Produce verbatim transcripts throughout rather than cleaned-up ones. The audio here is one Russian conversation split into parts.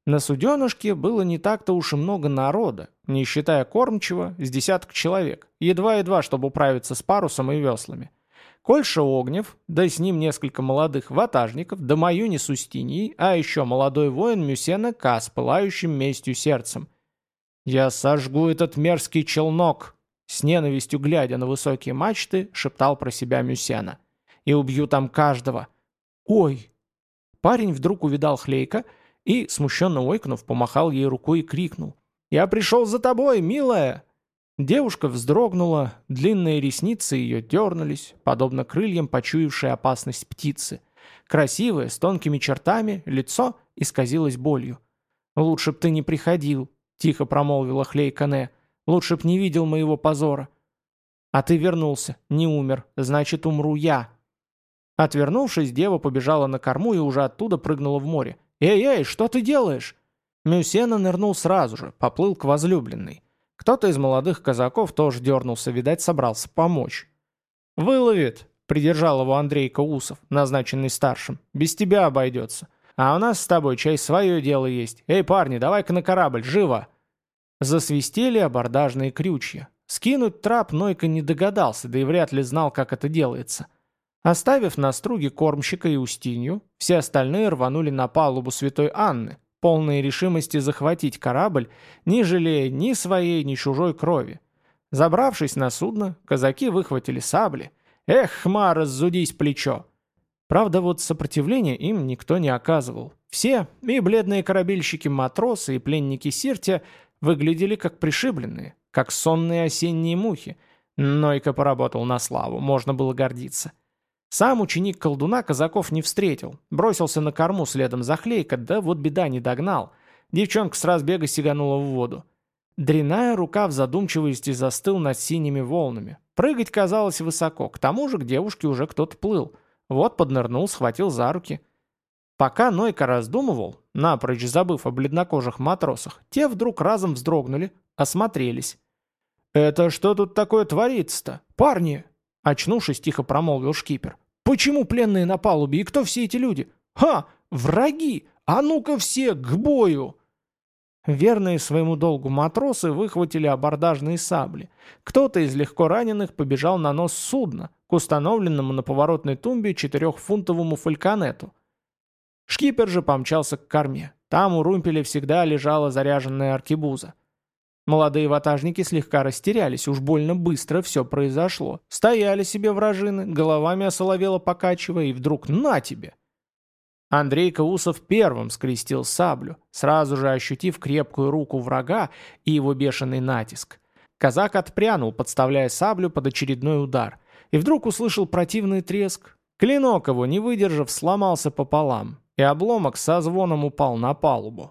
На суденышке было не так-то уж и много народа, не считая кормчего, с десяток человек, едва-едва, чтобы управиться с парусом и веслами. Кольша Огнев, да с ним несколько молодых ватажников, да Маюни с Устиньей, а еще молодой воин Мюсена Ка с пылающим местью сердцем. «Я сожгу этот мерзкий челнок!» С ненавистью глядя на высокие мачты, шептал про себя Мюсена. «И убью там каждого!» «Ой!» Парень вдруг увидал Хлейка и, смущенно ойкнув, помахал ей рукой и крикнул. «Я пришел за тобой, милая!» Девушка вздрогнула, длинные ресницы ее дернулись, подобно крыльям, почуявшей опасность птицы. Красивое, с тонкими чертами, лицо исказилось болью. «Лучше б ты не приходил», — тихо промолвила Хлейкане. «Лучше б не видел моего позора». «А ты вернулся, не умер, значит, умру я». Отвернувшись, дева побежала на корму и уже оттуда прыгнула в море. «Эй-эй, что ты делаешь?» Мюсена нырнул сразу же, поплыл к возлюбленной. Кто-то из молодых казаков тоже дернулся, видать, собрался помочь. «Выловит!» — придержал его Андрейка Усов, назначенный старшим. «Без тебя обойдется. А у нас с тобой чай свое дело есть. Эй, парни, давай-ка на корабль, живо!» Засвистели абордажные крючья. Скинуть трап Нойка не догадался, да и вряд ли знал, как это делается. Оставив на струге кормщика и Устинью, все остальные рванули на палубу Святой Анны, полные решимости захватить корабль, не жалея ни своей, ни чужой крови. Забравшись на судно, казаки выхватили сабли. «Эх, хмара, раззудись плечо!» Правда, вот сопротивления им никто не оказывал. Все, и бледные корабельщики-матросы, и пленники Сиртия, выглядели как пришибленные, как сонные осенние мухи. Нойка поработал на славу, можно было гордиться. Сам ученик колдуна казаков не встретил, бросился на корму следом за Хлейко, да вот беда не догнал. Девчонка с разбега сиганула в воду. Дряная рука в задумчивости застыл над синими волнами. Прыгать казалось высоко, к тому же к девушке уже кто-то плыл. Вот поднырнул, схватил за руки. Пока Нойка раздумывал, напрочь забыв о бледнокожих матросах, те вдруг разом вздрогнули, осмотрелись. «Это что тут такое творится-то? Парни!» Очнувшись, тихо промолвил шкипер. «Почему пленные на палубе? И кто все эти люди? Ха! Враги! А ну-ка все к бою!» Верные своему долгу матросы выхватили абордажные сабли. Кто-то из легко раненых побежал на нос судна, к установленному на поворотной тумбе четырехфунтовому фальконету. Шкипер же помчался к корме. Там у румпеля всегда лежала заряженная аркебуза. Молодые ватажники слегка растерялись, уж больно быстро все произошло. Стояли себе вражины, головами осоловело покачивая, и вдруг на тебе! Андрейка Усов первым скрестил саблю, сразу же ощутив крепкую руку врага и его бешеный натиск. Казак отпрянул, подставляя саблю под очередной удар, и вдруг услышал противный треск. Клинок его, не выдержав, сломался пополам, и обломок со звоном упал на палубу.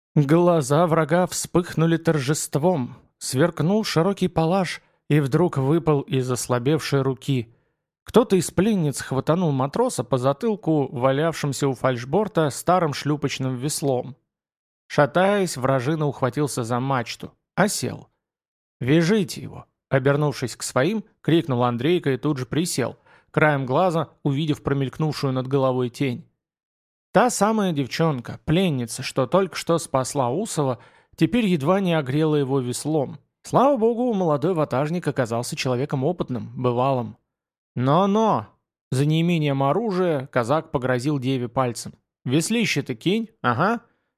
Глаза врага вспыхнули торжеством, сверкнул широкий палаш и вдруг выпал из ослабевшей руки. Кто-то из пленниц хватанул матроса по затылку, валявшимся у фальшборта старым шлюпочным веслом. Шатаясь, вражина ухватился за мачту, осел. «Вяжите его!» Обернувшись к своим, крикнул Андрейка и тут же присел, краем глаза увидев промелькнувшую над головой тень. Та самая девчонка, пленница, что только что спасла Усова, теперь едва не огрела его веслом. Слава богу, молодой ватажник оказался человеком опытным, бывалым. «Но-но!» За неимением оружия казак погрозил деве пальцем. «Веслище-то кинь, ага!»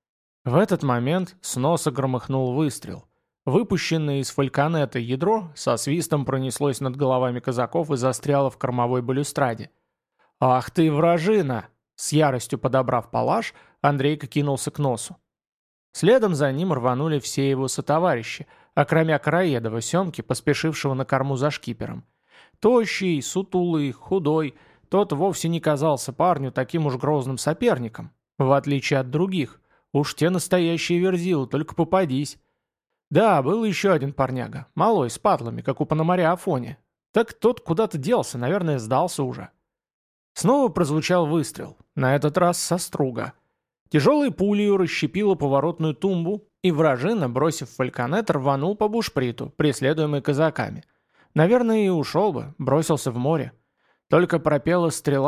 В этот момент с носа громыхнул выстрел. Выпущенное из фальконета ядро со свистом пронеслось над головами казаков и застряло в кормовой балюстраде. «Ах ты, вражина!» С яростью подобрав палаш, Андрейка кинулся к носу. Следом за ним рванули все его сотоварищи, окромя Караедова Семки, поспешившего на корму за шкипером. Тощий, сутулый, худой, тот вовсе не казался парню таким уж грозным соперником, в отличие от других. Уж те настоящие верзилы, только попадись. Да, был еще один парняга, малой, с патлами, как у пономаря Афони. Так тот куда-то делся, наверное, сдался уже. Снова прозвучал выстрел, на этот раз со струга. Тяжелой пулей расщепила поворотную тумбу, и вражина, бросив фальконет, рванул по бушприту, преследуемый казаками. Наверное, и ушел бы, бросился в море. Только пропела стрела,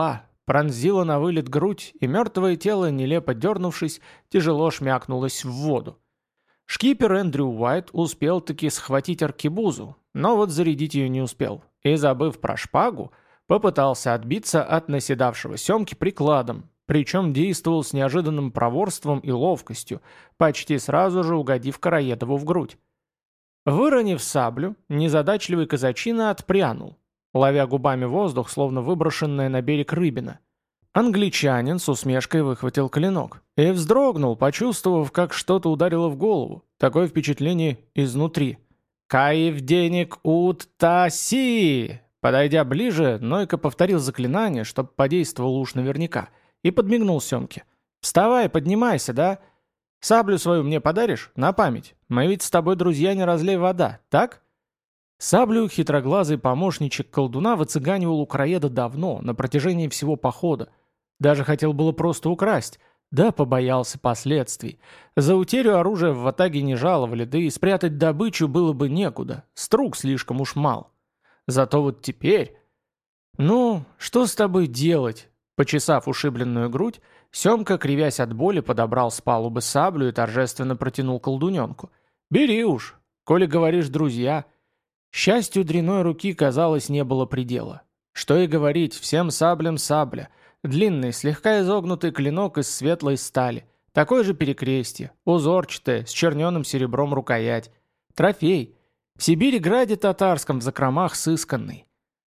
пронзила на вылет грудь, и мертвое тело, нелепо дернувшись, тяжело шмякнулось в воду. Шкипер Эндрю Уайт успел-таки схватить аркебузу, но вот зарядить ее не успел, и, забыв про шпагу, попытался отбиться от наседавшего Семки прикладом, причем действовал с неожиданным проворством и ловкостью, почти сразу же угодив Караедову в грудь. Выронив саблю, незадачливый казачина отпрянул, ловя губами воздух, словно выброшенная на берег рыбина. Англичанин с усмешкой выхватил клинок и вздрогнул, почувствовав, как что-то ударило в голову. Такое впечатление изнутри. «Каев денег ут таси!» Подойдя ближе, Нойко повторил заклинание, чтобы подействовало уж наверняка, и подмигнул Семке. «Вставай, поднимайся, да? Саблю свою мне подаришь? На память. Мы ведь с тобой друзья, не разлей вода, так?» Саблю хитроглазый помощничек колдуна выцыганивал у Караеда давно, на протяжении всего похода. Даже хотел было просто украсть, да побоялся последствий. За утерю оружия в ватаге не жаловали, да и спрятать добычу было бы некуда, струк слишком уж мал. Зато вот теперь... «Ну, что с тобой делать?» Почесав ушибленную грудь, Семка, кривясь от боли, подобрал с палубы саблю и торжественно протянул колдуненку. «Бери уж, коли говоришь друзья». Счастью дряной руки, казалось, не было предела. Что и говорить, всем саблям сабля. Длинный, слегка изогнутый клинок из светлой стали. Такое же перекрестье, узорчатое, с черненым серебром рукоять. Трофей. В Сибири граде татарском в закромах сысканный.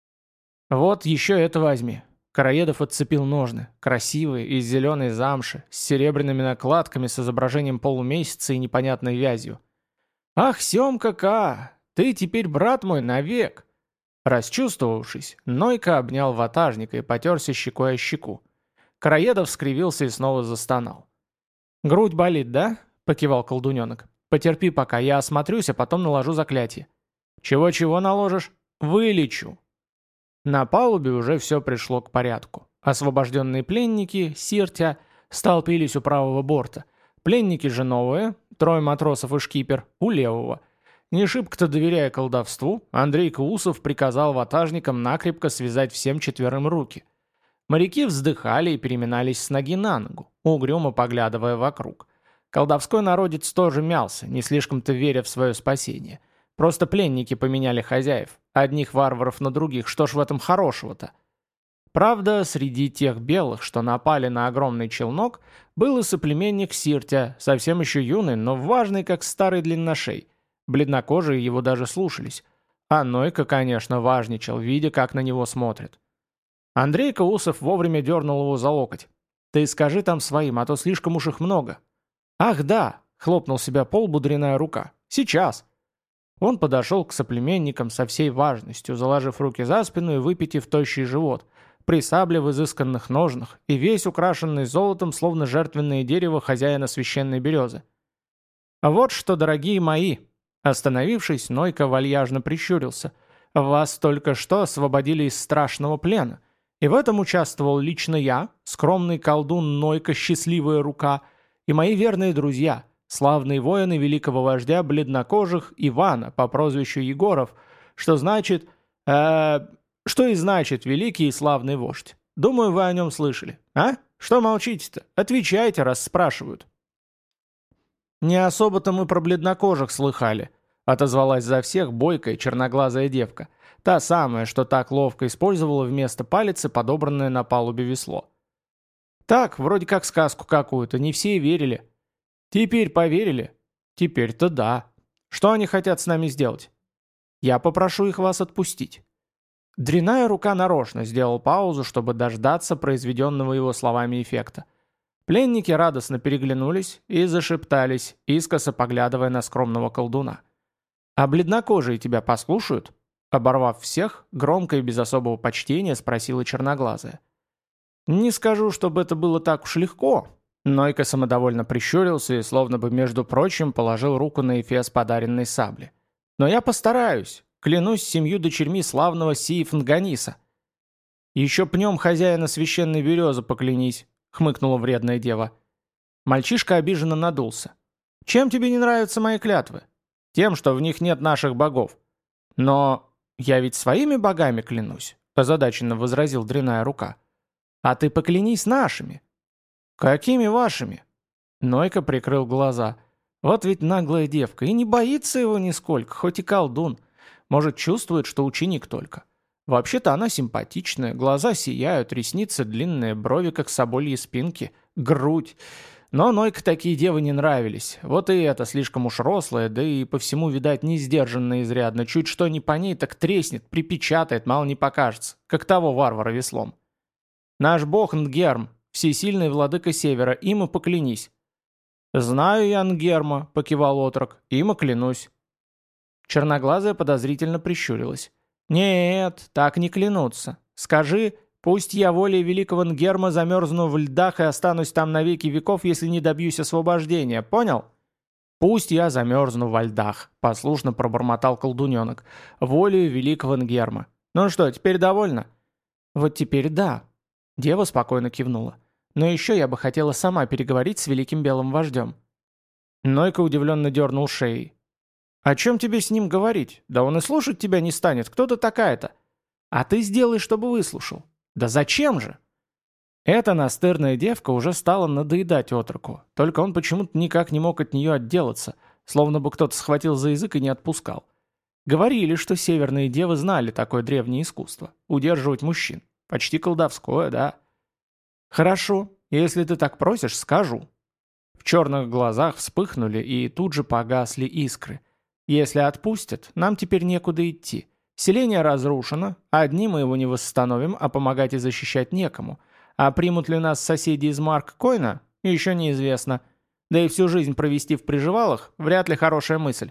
«Вот еще это возьми». Караедов отцепил ножны, красивые, из зеленой замши, с серебряными накладками с изображением полумесяца и непонятной вязью. «Ах, Семка-ка, ты теперь брат мой навек!» Расчувствовавшись, Нойко обнял ватажника и потерся щекой о щеку. Караедов скривился и снова застонал. «Грудь болит, да?» — покивал колдуненок. «Потерпи пока, я осмотрюсь, а потом наложу заклятие». «Чего-чего наложишь?» «Вылечу». На палубе уже все пришло к порядку. Освобожденные пленники, сиртя, столпились у правого борта. Пленники же новые, трое матросов и шкипер, у левого. Не шибко-то доверяя колдовству, Андрей Каусов приказал ватажникам накрепко связать всем четверым руки. Моряки вздыхали и переминались с ноги на ногу, угрюмо поглядывая вокруг. Колдовской народец тоже мялся, не слишком-то веря в свое спасение. Просто пленники поменяли хозяев, одних варваров на других, что ж в этом хорошего-то? Правда, среди тех белых, что напали на огромный челнок, был и соплеменник Сиртя, совсем еще юный, но важный, как старый длинношей. Бледнокожие его даже слушались. А Нойко, конечно, важничал, видя, как на него смотрят. Андрей Каусов вовремя дернул его за локоть. «Ты скажи там своим, а то слишком уж их много». «Ах, да!» — хлопнул себя по лбу дряная рука. «Сейчас!» Он подошел к соплеменникам со всей важностью, заложив руки за спину и выпитив тощий живот, при сабле в изысканных ножнах и весь украшенный золотом, словно жертвенное дерево хозяина священной березы. «Вот что, дорогие мои!» Остановившись, Нойко вальяжно прищурился. «Вас только что освободили из страшного плена, и в этом участвовал лично я, скромный колдун Нойко Счастливая Рука, и мои верные друзья, славные воины великого вождя бледнокожих Ивана по прозвищу Егоров, что значит... Э, что и значит великий и славный вождь. Думаю, вы о нем слышали. А? Что молчите-то? Отвечайте, раз спрашивают». «Не особо-то мы про бледнокожих слыхали», — отозвалась за всех бойкая черноглазая девка, та самая, что так ловко использовала вместо палицы подобранное на палубе весло. «Так, вроде как сказку какую-то, не все верили». «Теперь поверили?» «Теперь-то да. Что они хотят с нами сделать?» «Я попрошу их вас отпустить». Дряная рука нарочно сделал паузу, чтобы дождаться произведенного его словами эффекта. Пленники радостно переглянулись и зашептались, искоса поглядывая на скромного колдуна. «А бледнокожие тебя послушают?» Оборвав всех, громко и без особого почтения спросила черноглазая. «Не скажу, чтобы это было так уж легко». Нойко самодовольно прищурился и, словно бы между прочим, положил руку на эфес подаренной сабли. «Но я постараюсь, клянусь семью дочерьми славного Сиефнганиса». «Еще пнем хозяина священной березы поклянись», — хмыкнула вредная дева. Мальчишка обиженно надулся. «Чем тебе не нравятся мои клятвы?» «Тем, что в них нет наших богов». «Но я ведь своими богами клянусь», — озадаченно возразил дряная рука. А ты поклянись нашими». «Какими вашими?» Нойка прикрыл глаза. Вот ведь наглая девка, и не боится его нисколько, хоть и колдун. Может, чувствует, что ученик только. Вообще-то она симпатичная, глаза сияют, ресницы длинные, брови как собольи спинки, грудь. Но Нойка такие девы не нравились. Вот и это слишком уж рослая, да и по всему, видать, не сдержанная изрядно. Чуть что не по ней, так треснет, припечатает, мало не покажется, как того варвара веслом. «Наш бог Нгерм, всесильный владыка Севера, им и поклянись». «Знаю я Нгерма», — покивал отрок, — «им и клянусь». Черноглазая подозрительно прищурилась. «Нет, так не клянутся. Скажи, пусть я волей великого Нгерма замерзну в льдах и останусь там навеки веков, если не добьюсь освобождения, понял?» «Пусть я замерзну во льдах», — послушно пробормотал колдуненок. «Волею великого Нгерма. Ну что, теперь довольна?» «Вот теперь да», — дева спокойно кивнула. «Но еще я бы хотела сама переговорить с великим белым вождем». Нойка удивленно дернул шеей. «О чем тебе с ним говорить? Да он и слушать тебя не станет. Кто ты такая-то?» «А ты сделай, чтобы выслушал». «Да зачем же?» Эта настырная девка уже стала надоедать отроку, только он почему-то никак не мог от нее отделаться, словно бы кто-то схватил за язык и не отпускал. Говорили, что северные девы знали такое древнее искусство – удерживать мужчин. Почти колдовское, да? «Хорошо, если ты так просишь, скажу». В черных глазах вспыхнули и тут же погасли искры. «Если отпустят, нам теперь некуда идти. Селение разрушено, одни мы его не восстановим, а помогать и защищать некому. А примут ли нас соседи из Марк-Койна, еще неизвестно. Да и всю жизнь провести в приживалах – вряд ли хорошая мысль».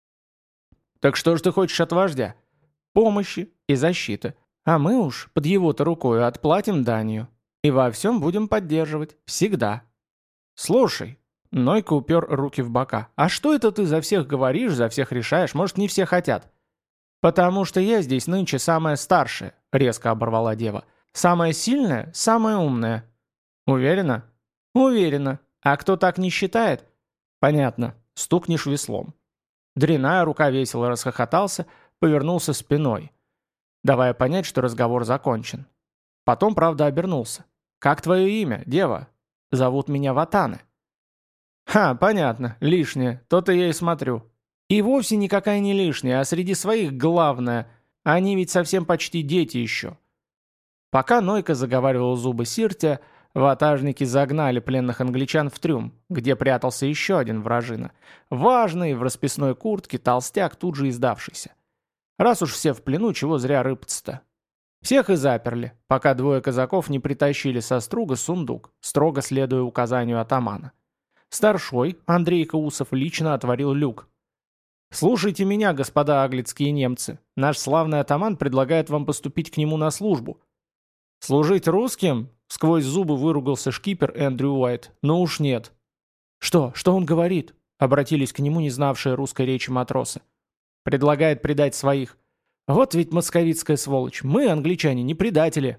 «Так что же ты хочешь от вождя?» «Помощи и защиты. А мы уж под его-то рукою отплатим данью. И во всем будем поддерживать. Всегда». «Слушай», — Нойка упер руки в бока, «а что это ты за всех говоришь, за всех решаешь? Может, не все хотят?» «Потому что я здесь нынче самая старшая», — резко оборвала дева. «Самая сильная, самая умная». «Уверена?» «Уверена. А кто так не считает?» «Понятно. Стукнешь веслом». Дряная рука весело расхохотался, повернулся спиной, давая понять, что разговор закончен. Потом, правда, обернулся. «Как твое имя, дева?» «Зовут меня Ватаны». «Ха, понятно, лишнее, то-то я и смотрю». «И вовсе никакая не лишняя, а среди своих главная. Они ведь совсем почти дети еще». Пока Нойка заговаривал зубы Сиртя, ватажники загнали пленных англичан в трюм, где прятался еще один вражина. Важный, в расписной куртке, толстяк, тут же издавшийся. Раз уж все в плену, чего зря рыпаться-то. Всех и заперли, пока двое казаков не притащили со струга сундук, строго следуя указанию атамана. Старшой, Андрей Каусов, лично отворил люк. «Слушайте меня, господа аглицкие немцы. Наш славный атаман предлагает вам поступить к нему на службу». «Служить русским?» — сквозь зубы выругался шкипер Эндрю Уайт. «Ну уж нет». «Что? Что он говорит?» — обратились к нему не знавшие русской речи матросы. «Предлагает предать своих». «Вот ведь московитская сволочь. Мы, англичане, не предатели».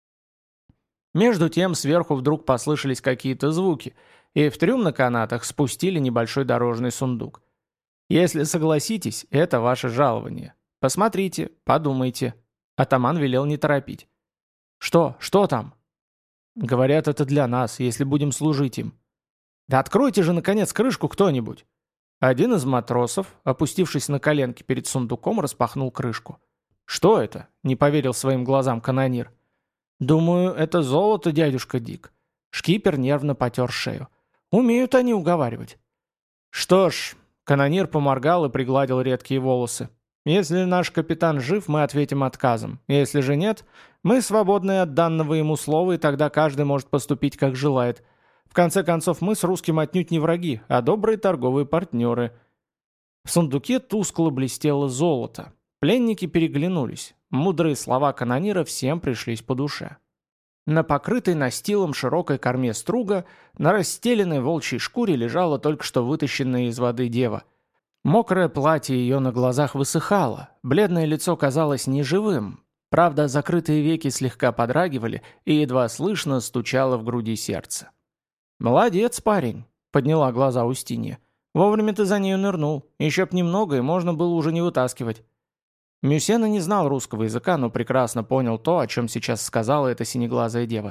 Между тем сверху вдруг послышались какие-то звуки, и в трюм на канатах спустили небольшой дорожный сундук. «Если согласитесь, это ваше жалование. Посмотрите, подумайте». Атаман велел не торопить. «Что? Что там?» «Говорят, это для нас, если будем служить им». «Да откройте же, наконец, крышку кто-нибудь!» Один из матросов, опустившись на коленки перед сундуком, распахнул крышку. «Что это?» — не поверил своим глазам канонир. «Думаю, это золото, дядюшка Дик». Шкипер нервно потер шею. «Умеют они уговаривать». «Что ж...» — канонир поморгал и пригладил редкие волосы. «Если наш капитан жив, мы ответим отказом. Если же нет, мы свободны от данного ему слова, и тогда каждый может поступить, как желает. В конце концов, мы с русским отнюдь не враги, а добрые торговые партнеры». В сундуке тускло блестело золото. Пленники переглянулись. Мудрые слова канонира всем пришлись по душе. На покрытой настилом широкой корме струга на расстеленной волчьей шкуре лежала только что вытащенная из воды дева. Мокрое платье ее на глазах высыхало, бледное лицо казалось неживым. Правда, закрытые веки слегка подрагивали, и едва слышно стучало в груди сердце. «Молодец, парень», — подняла глаза Устинья. «Вовремя ты за нею нырнул. Еще б немного, и можно было уже не вытаскивать». Мюсена не знал русского языка, но прекрасно понял то, о чем сейчас сказала эта синеглазая дева.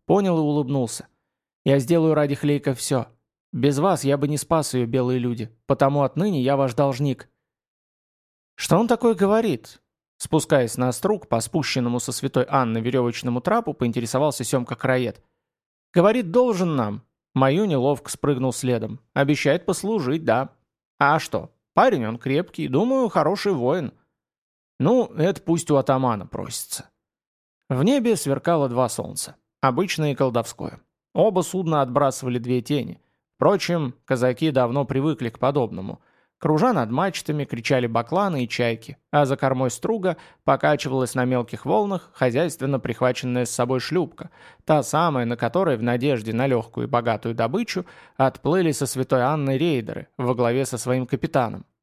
Понял и улыбнулся. «Я сделаю ради Хлейка все. Без вас я бы не спас ее, белые люди, потому отныне я ваш должник». «Что он такое говорит?» Спускаясь на струк по спущенному со святой Анны веревочному трапу, поинтересовался Семка Краед. «Говорит, должен нам». Мою неловко спрыгнул следом. «Обещает послужить, да». «А что? Парень он крепкий, думаю, хороший воин». «Ну, это пусть у атамана просится». В небе сверкало два солнца. Обычное и колдовское. Оба судна отбрасывали две тени. Впрочем, казаки давно привыкли к подобному. Кружа над мачтами, кричали бакланы и чайки, а за кормой струга покачивалась на мелких волнах хозяйственно прихваченная с собой шлюпка, та самая, на которой в надежде на легкую и богатую добычу отплыли со святой Анной рейдеры во главе со своим капитаном.